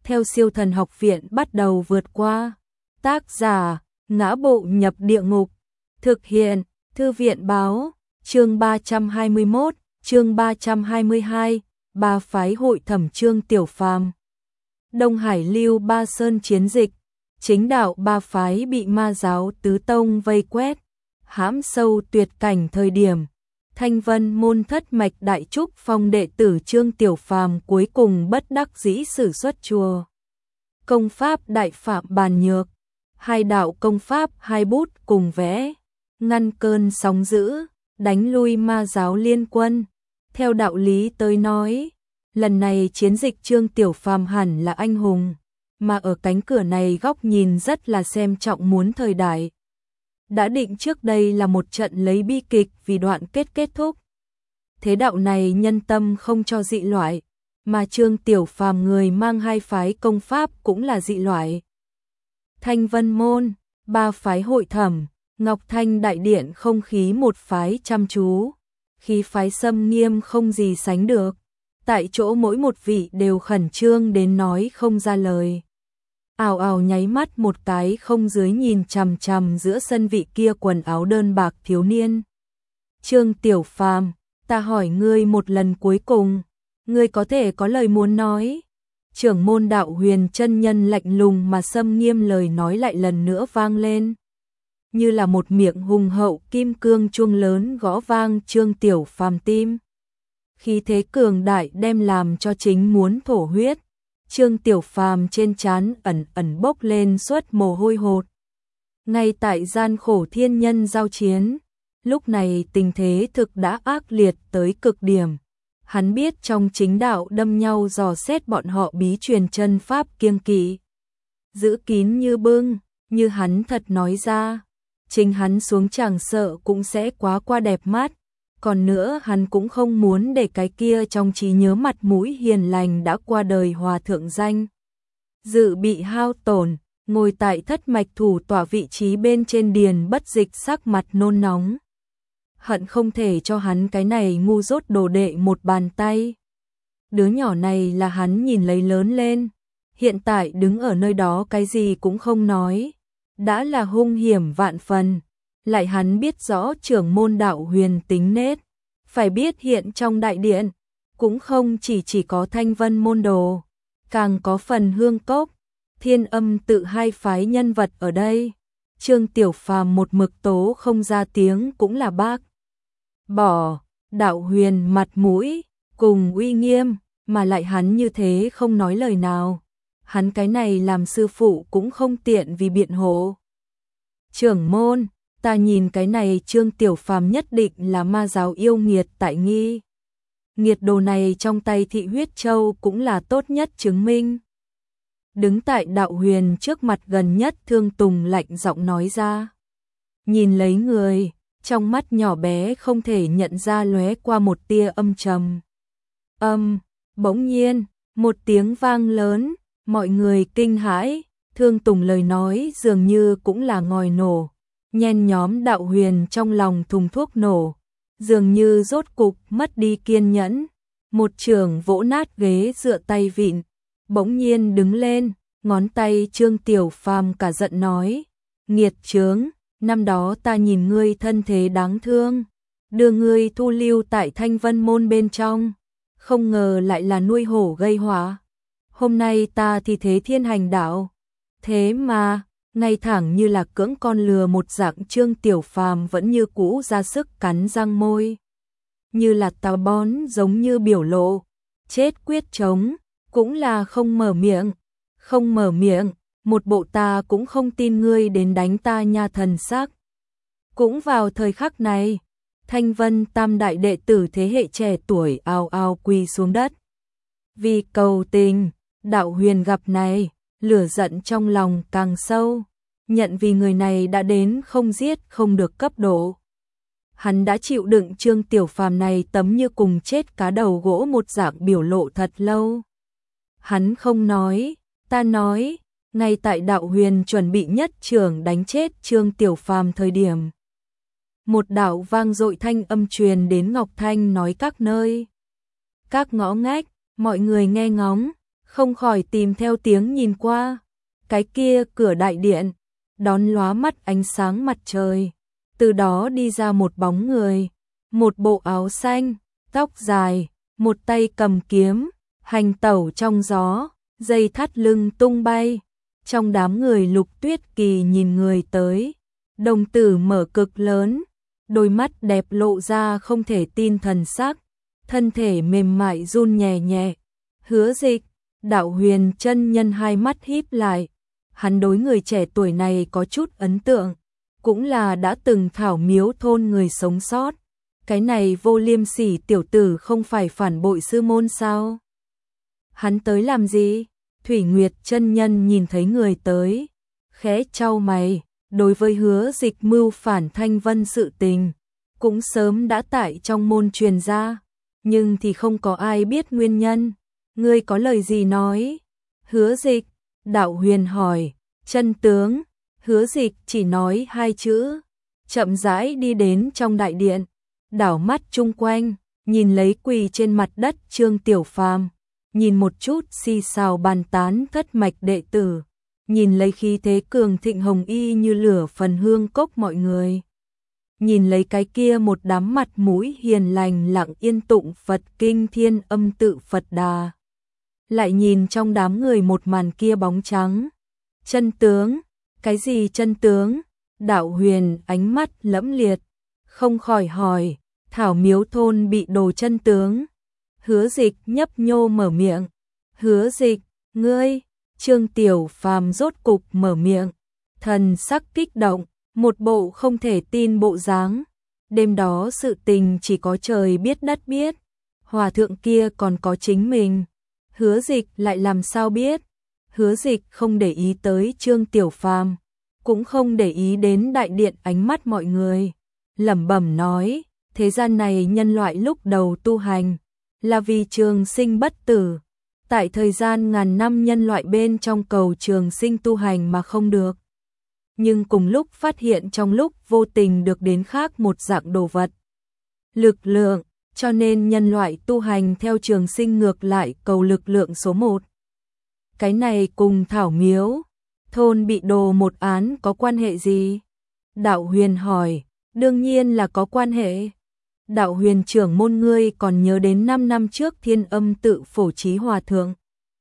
theo Siêu Thần Học Viện bắt đầu vượt qua. Tác giả: Ngã Bộ Nhập Địa Ngục. Thực hiện: Thư viện báo. Chương 321, chương 322, ba phái hội thẩm Trương Tiểu Phàm. Đông Hải Lưu Ba Sơn chiến dịch, chính đạo ba phái bị ma giáo tứ tông vây quét, hãm sâu tuyệt cảnh thời điểm. Thanh Vân môn thất mạch đại trúc phong đệ tử Trương Tiểu Phàm cuối cùng bất đắc dĩ sử xuất chùa công pháp Đại Phạm Bàn Nhược, hai đạo công pháp hai bút cùng vẽ, ngăn cơn sóng dữ, đánh lui ma giáo liên quân. Theo đạo lý tới nói, lần này chiến dịch Trương Tiểu Phàm hẳn là anh hùng, mà ở cánh cửa này góc nhìn rất là xem trọng muốn thời đại. Đã định trước đây là một trận lấy bi kịch vì đoạn kết thúc. Thế đạo này nhân tâm không cho dị loại, mà Trương Tiểu Phàm người mang hai phái công pháp cũng là dị loại. Thanh Vân môn, ba phái hội thẩm, Ngọc Thanh đại điện không khí một phái chăm chú, khí phái xâm nghiêm không gì sánh được. Tại chỗ mỗi một vị đều khẩn trương đến nói không ra lời. Ào ào nháy mắt một cái không dưới nhìn chằm chằm giữa sân vị kia quần áo đơn bạc thiếu niên. Trương Tiểu Phàm, ta hỏi ngươi một lần cuối cùng, ngươi có thể có lời muốn nói. Trưởng môn Đạo Huyền chân nhân lạnh lùng mà xâm nghiêm lời nói lại lần nữa vang lên. Như là một miệng hùng hậu kim cương chuông lớn gõ vang Trương Tiểu Phàm tim. Khí thế cường đại đem làm cho chính muốn thổ huyết. Trương Tiểu Phàm trên trán ẩn ẩn bốc lên suốt mồ hôi hột. Ngay tại gian khổ thiên nhân giao chiến, lúc này tình thế thực đã ác liệt tới cực điểm. Hắn biết trong chính đạo đâm nhau dò xét bọn họ bí truyền chân pháp kiêng kỵ, giữ kín như bưng, như hắn thật nói ra, chính hắn xuống chẳng sợ cũng sẽ quá qua đẹp mắt. Còn nữa hắn cũng không muốn để cái kia trong trí nhớ mặt mũi hiền lành đã qua đời hòa thượng danh dự bị hao tổn, ngồi tại thất mạch thủ tọa vị trí bên trên điền bất dịch sắc mặt nôn nóng. Hận không thể cho hắn cái này ngu dốt đồ đệ một bàn tay. Đứa nhỏ này là hắn nhìn lấy lớn lên, hiện tại đứng ở nơi đó cái gì cũng không nói, đã là hung hiểm vạn phần. Lại hắn biết rõ trưởng môn Đạo Huyền tính nết, phải biết hiện trong đại điện, cũng không chỉ có Thanh Vân môn đồ, càng có phần Hương Cốc, Thiên Âm tự hai phái nhân vật ở đây. Trương Tiểu Phàm một mực tố không ra tiếng cũng là bác bỏ Đạo Huyền mặt mũi cùng uy nghiêm, mà lại hắn như thế không nói lời nào. Hắn cái này làm sư phụ cũng không tiện vì biện hộ. Trưởng môn, ta nhìn cái này Trương Tiểu Phàm nhất định là ma giáo yêu nghiệt tại nghi. Nghiệt đồ này trong tay Thị Huyết Châu cũng là tốt nhất chứng minh. Đứng tại Đạo Huyền trước mặt gần nhất Thương Tùng lạnh giọng nói ra. Nhìn lấy người, trong mắt nhỏ bé không thể nhận ra lóe qua một tia âm trầm. Bỗng nhiên, một tiếng vang lớn, mọi người kinh hãi, Thương Tùng lời nói dường như cũng là ngòi nổ. Nhen nhóm Đạo Huyền trong lòng thùng thuốc nổ, dường như rốt cục mất đi kiên nhẫn, một chưởng vỗ nát ghế dựa tay vịn, bỗng nhiên đứng lên, ngón tay Trương Tiểu Phàm cả giận nói, nghiệt chướng, năm đó ta nhìn ngươi thân thế đáng thương, đưa ngươi thu lưu tại Thanh Vân môn bên trong, không ngờ lại là nuôi hổ gây họa. Hôm nay ta thì thế thiên hành đạo, thế mà ngay thẳng như là cưỡng con lừa một dạng. Trương Tiểu Phàm vẫn như cũ ra sức cắn răng môi, như là táo bón giống như biểu lộ, chết quyết chống, cũng là không mở miệng, một bộ ta cũng không tin ngươi đến đánh ta nha thần sắc. Cũng vào thời khắc này, Thanh Vân tam đại đệ tử thế hệ trẻ tuổi ào ào quỳ xuống đất. Vì cầu tình, Đạo Huyền gặp này, lửa giận trong lòng càng sâu, nhận vì người này đã đến không giết không được cấp độ. Hắn đã chịu đựng Trương Tiểu Phàm này tấm như cùng chết cá đầu gỗ một dạng biểu lộ thật lâu. Hắn không nói, ta nói, ngay tại Đạo Huyền chuẩn bị nhất trưởng đánh chết Trương Tiểu Phàm thời điểm. Một đạo vang dội thanh âm truyền đến Ngọc Thanh nói các nơi. Các ngõ ngách, mọi người nghe ngóng, không khỏi tìm theo tiếng nhìn qua. Cái kia cửa đại điện, đón lóa mắt ánh sáng mặt trời. Từ đó đi ra một bóng người, một bộ áo xanh, tóc dài, một tay cầm kiếm, hành tẩu trong gió, dây thắt lưng tung bay. Trong đám người Lục Tuyết Kỳ nhìn người tới, đồng tử mở cực lớn, đôi mắt đẹp lộ ra không thể tin thần sắc, thân thể mềm mại run nhẹ nhẹ. Hứa Dịch, Đạo Huyền chân nhân hai mắt híp lại, hắn đối người trẻ tuổi này có chút ấn tượng, cũng là đã từng thảo miếu thôn người sống sót. Cái này vô liêm sỉ tiểu tử không phải phản bội sư môn sao? Hắn tới làm gì? Thủy Nguyệt chân nhân nhìn thấy người tới, khẽ chau mày, đối với Hứa Dịch mưu phản Thanh Vân sự tình, cũng sớm đã tại trong môn truyền ra, nhưng thì không có ai biết nguyên nhân. Ngươi có lời gì nói? Hứa Dịch, Đạo Huyền hỏi. Chân tướng. Hứa Dịch chỉ nói hai chữ, chậm rãi đi đến trong đại điện, đảo mắt chung quanh, nhìn lấy quỳ trên mặt đất Trương Tiểu Phàm, nhìn một chút xì xào bàn tán thất mạch đệ tử, nhìn lấy khí thế cường thịnh hồng y như lửa phần hương cốc mọi người, nhìn lấy cái kia một đám mặt mũi hiền lành lặng yên tụng Phật kinh Thiên Âm Tự Phật Đà, lại nhìn trong đám người một màn kia bóng trắng. Chân tướng. Cái gì chân tướng? Đạo Huyền ánh mắt lẫm liệt, không khỏi hỏi. Thảo miếu thôn bị đồ chân tướng. Hứa Dịch nhấp nhô mở miệng. Hứa Dịch, ngươi. Trương Tiểu Phàm rốt cục mở miệng, thần sắc kích động, một bộ không thể tin bộ dáng. Đêm đó sự tình chỉ có trời biết đất biết, hòa thượng kia còn có chính mình, Hứa Dịch lại làm sao biết? Hứa Dịch không để ý tới Trương Tiểu Phàm, cũng không để ý đến đại điện ánh mắt mọi người, lẩm bẩm nói, thế gian này nhân loại lúc đầu tu hành là vì trường sinh bất tử, tại thời gian ngàn năm nhân loại bên trong cầu trường sinh tu hành mà không được, nhưng cùng lúc phát hiện trong lúc vô tình được đến khác một dạng đồ vật, lực lượng, cho nên nhân loại tu hành theo trường sinh ngược lại cầu lực lượng số 1. Cái này cùng thảo miếu thôn bị đồ một án có quan hệ gì? Đạo Huyền hỏi. Đương nhiên là có quan hệ. Đạo Huyền trưởng môn ngươi còn nhớ đến 5 năm trước Thiên Âm Tự Phổ Trí Hòa Thượng.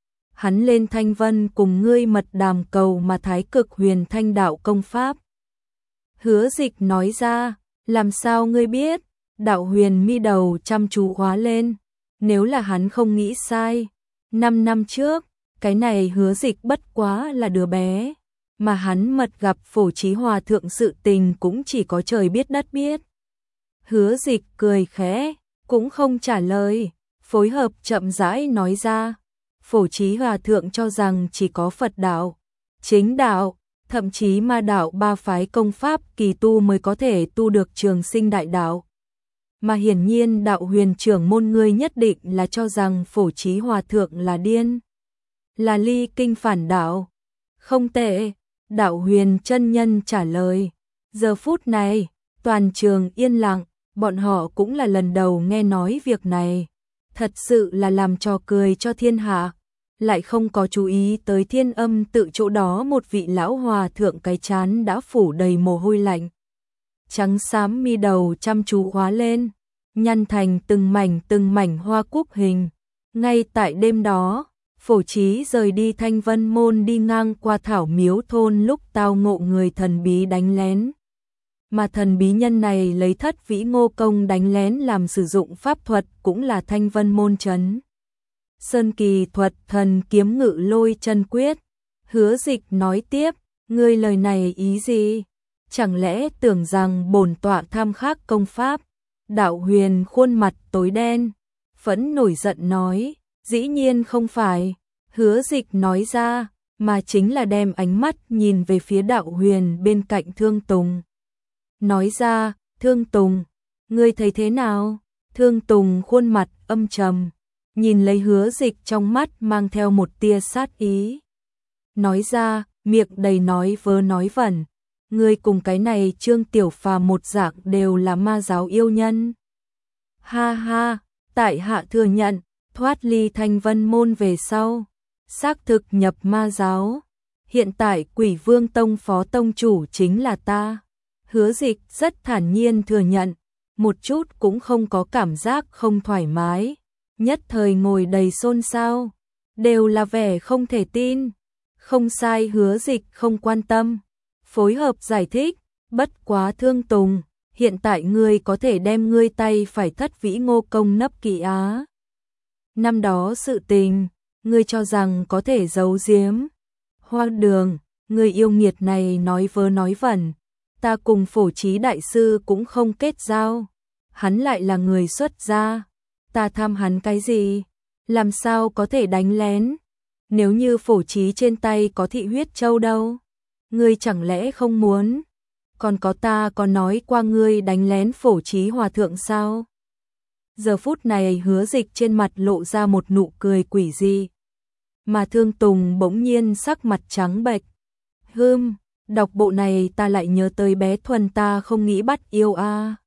Hắn lên Thanh Vân cùng ngươi mật đàm cầu mà Thái Cực Huyền Thanh đạo công pháp. Hứa Dịch nói ra. Làm sao ngươi biết? Đạo Huyền mi đầu chăm chú khóa lên. Nếu là hắn không nghĩ sai, 5 năm trước, cái này Hứa Dịch bất quá là đứa bé, mà hắn mật gặp Phổ Trí Hòa Thượng sự tình cũng chỉ có trời biết đất biết. Hứa Dịch cười khẽ, cũng không trả lời, phối hợp chậm rãi nói ra, Phổ Trí Hòa Thượng cho rằng chỉ có Phật đạo, chính đạo, thậm chí ma đạo ba phái công pháp kỳ tu mới có thể tu được trường sinh đại đạo. Mà hiển nhiên Đạo Huyền trưởng môn ngươi nhất định là cho rằng Phổ Trí Hòa Thượng là điên, là ly kinh phản đạo. Không tệ, Đạo Huyền chân nhân trả lời. Giờ phút này, toàn trường yên lặng, bọn họ cũng là lần đầu nghe nói việc này. Thật sự là làm trò cười cho thiên hạ, lại không có chú ý tới Thiên Âm Tự chỗ đó một vị lão hòa thượng cái trán đã phủ đầy mồ hôi lạnh. Trắng xám mi đầu chăm chú khóa lên, nhăn thành từng mảnh hoa cúc hình. Ngay tại đêm đó, Phổ Trí rời đi Thanh Vân môn đi ngang qua thảo miếu thôn lúc tao ngộ người thần bí đánh lén. Mà thần bí nhân này lấy Thất Vĩ Ngô Công đánh lén làm sử dụng pháp thuật cũng là Thanh Vân môn trấn Sơn Kỳ thuật thần kiếm ngự lôi chân quyết. Hứa Dịch nói tiếp, ngươi lời này ý gì? Chẳng lẽ tưởng rằng bổn tọa tham khắc công pháp? Đạo Huyền khuôn mặt tối đen, phẫn nổi giận nói, dĩ nhiên không phải. Hứa Dịch nói ra, mà chính là đem ánh mắt nhìn về phía Đạo Huyền bên cạnh Thương Tùng. Nói ra, Thương Tùng, ngươi thấy thế nào? Thương Tùng khuôn mặt âm trầm, nhìn lấy Hứa Dịch trong mắt mang theo một tia sát ý. Nói ra, miệng đầy nói vớ nói vẩn, ngươi cùng cái này Trương Tiểu Phàm một dạng đều là ma giáo yêu nhân. Ha ha, tại hạ thừa nhận, thoát ly Thanh Vân môn về sau, xác thực nhập ma giáo. Hiện tại Quỷ Vương Tông phó tông chủ chính là ta. Hứa Dịch rất thản nhiên thừa nhận, một chút cũng không có cảm giác không thoải mái. Nhất thời ngồi đầy xôn xao, đều là vẻ không thể tin. Không sai, Hứa Dịch không quan tâm, phối hợp giải thích, bất quá Thương Tùng, hiện tại ngươi có thể đem ngươi tay phải thất vĩ ngô công nấp kỵ á. Năm đó sự tình, ngươi cho rằng có thể giấu giếm. Hoang đường, người yêu nghiệt này nói vớ nói vẩn, ta cùng Phổ Trí đại sư cũng không kết giao, hắn lại là người xuất gia, ta tham hắn cái gì, làm sao có thể đánh lén, nếu như Phổ Trí trên tay có thị huyết châu đâu, ngươi chẳng lẽ không muốn, còn có ta có nói qua ngươi đánh lén Phổ Trí hòa thượng sao? Giờ phút này Hứa Dịch trên mặt lộ ra một nụ cười quỷ dị. Mà Thương Tùng bỗng nhiên sắc mặt trắng bệch. Đọc bộ này ta lại nhớ tới bé Thuần ta không nghĩ bắt yêu a.